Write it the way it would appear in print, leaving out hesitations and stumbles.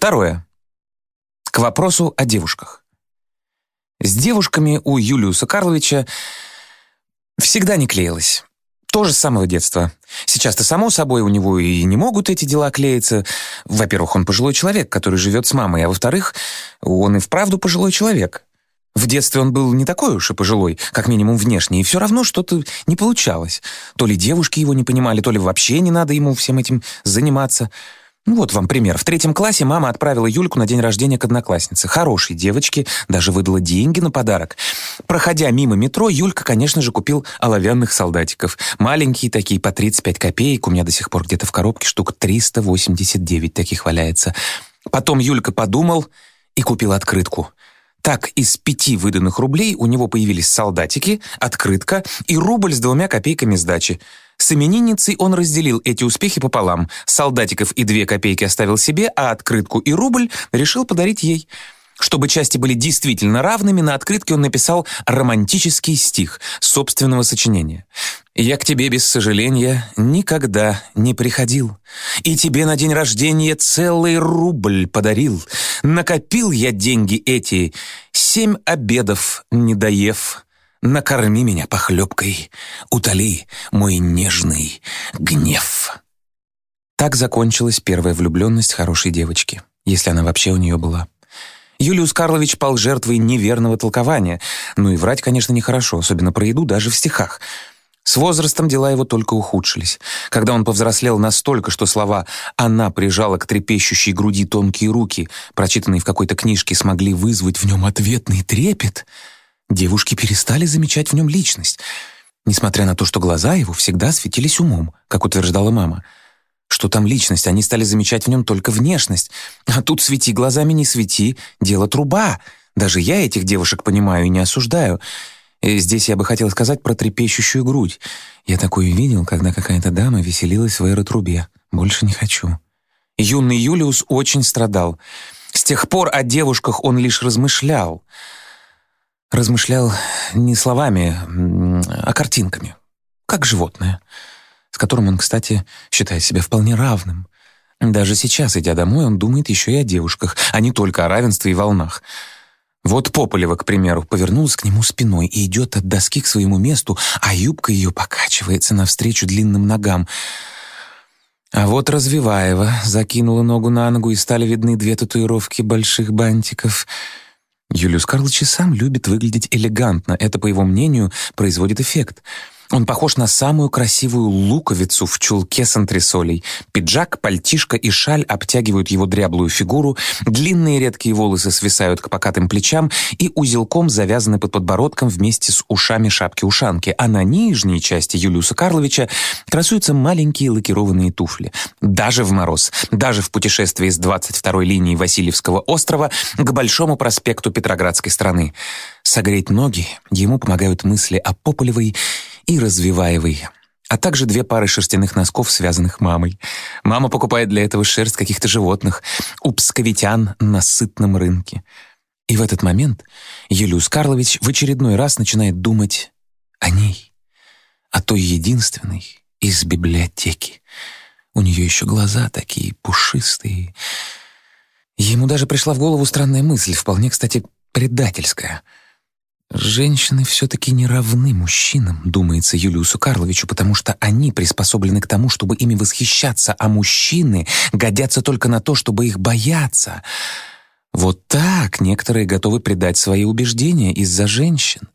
Второе. К вопросу о девушках. С девушками у Юлиуса Карловича всегда не клеилось. Тоже с самого детства. Сейчас-то, само собой, у него и не могут эти дела клеиться. Во-первых, он пожилой человек, который живет с мамой, а во-вторых, он и вправду пожилой человек. В детстве он был не такой уж и пожилой, как минимум внешне, и все равно что-то не получалось. То ли девушки его не понимали, то ли вообще не надо ему всем этим заниматься. Вот вам пример. В 3 классе мама отправила Юльку на день рождения к однокласснице. Хорошей девочке, даже выдала деньги на подарок. Проходя мимо метро, Юлька, конечно же, купил оловянных солдатиков. Маленькие такие, по 35 копеек. У меня до сих пор где-то в коробке штук 389 таких валяется. Потом Юлька подумал и купил открытку. Так, из 5 выданных рублей у него появились солдатики, открытка и рубль с 2 копейками сдачи. С именинницей он разделил эти успехи пополам. Солдатиков и 2 копейки оставил себе, а открытку и рубль решил подарить ей. Чтобы части были действительно равными, на открытке он написал романтический стих собственного сочинения. «Я к тебе без сожаления никогда не приходил, и тебе на день рождения целый рубль подарил. Накопил я деньги эти, 7 обедов не доев. Накорми меня похлебкой, утоли мой нежный гнев». Так закончилась первая влюбленность хорошей девочки, если она вообще у нее была. Юлиус Карлович пал жертвой неверного толкования. Ну и врать, конечно, нехорошо, особенно про еду даже в стихах. С возрастом дела его только ухудшились. Когда он повзрослел настолько, что слова «она прижала к трепещущей груди тонкие руки», прочитанные в какой-то книжке, смогли вызвать в нем ответный трепет, девушки перестали замечать в нем личность, несмотря на то, что глаза его всегда светились умом, как утверждала мама. Что там личность, они стали замечать в нем только внешность. А тут свети глазами, не свети, дело труба. Даже я этих девушек понимаю и не осуждаю. И здесь я бы хотел сказать про трепещущую грудь. Я такое видел, когда какая-то дама веселилась в аэротрубе. Больше не хочу. Юный Юлиус очень страдал. С тех пор о девушках он лишь размышлял. Размышлял не словами, а картинками. Как животное, с которым он, кстати, считает себя вполне равным. Даже сейчас, идя домой, он думает еще и о девушках, а не только о равенстве и волнах. Вот Пополева, к примеру, повернулась к нему спиной и идет от доски к своему месту, а юбка ее покачивается навстречу длинным ногам. А вот Развиваева закинула ногу на ногу, и стали видны 2 татуировки больших бантиков. Юлиус Карлович и сам любит выглядеть элегантно. Это, по его мнению, производит эффект. Он похож на самую красивую луковицу в чулке с антресолей. Пиджак, пальтишко и шаль обтягивают его дряблую фигуру, длинные редкие волосы свисают к покатым плечам и узелком завязаны под подбородком вместе с ушами шапки-ушанки, а на нижней части Юлиуса Карловича красуются маленькие лакированные туфли. Даже в мороз, даже в путешествии с 22-й линии Васильевского острова к Большому проспекту Петроградской страны. Согреть ноги ему помогают мысли о Пополевой и Развиваевой, а также 2 пары шерстяных носков, связанных мамой. Мама покупает для этого шерсть каких-то животных у псковитян на сытном рынке. И в этот момент Юлиус Карлович в очередной раз начинает думать о ней, о той единственной из библиотеки. У нее еще глаза такие пушистые. Ему даже пришла в голову странная мысль, вполне, кстати, предательская. «Женщины все-таки не равны мужчинам», — думается Юлиусу Карловичу, потому что они приспособлены к тому, чтобы ими восхищаться, а мужчины годятся только на то, чтобы их бояться. Вот так некоторые готовы предать свои убеждения из-за женщин.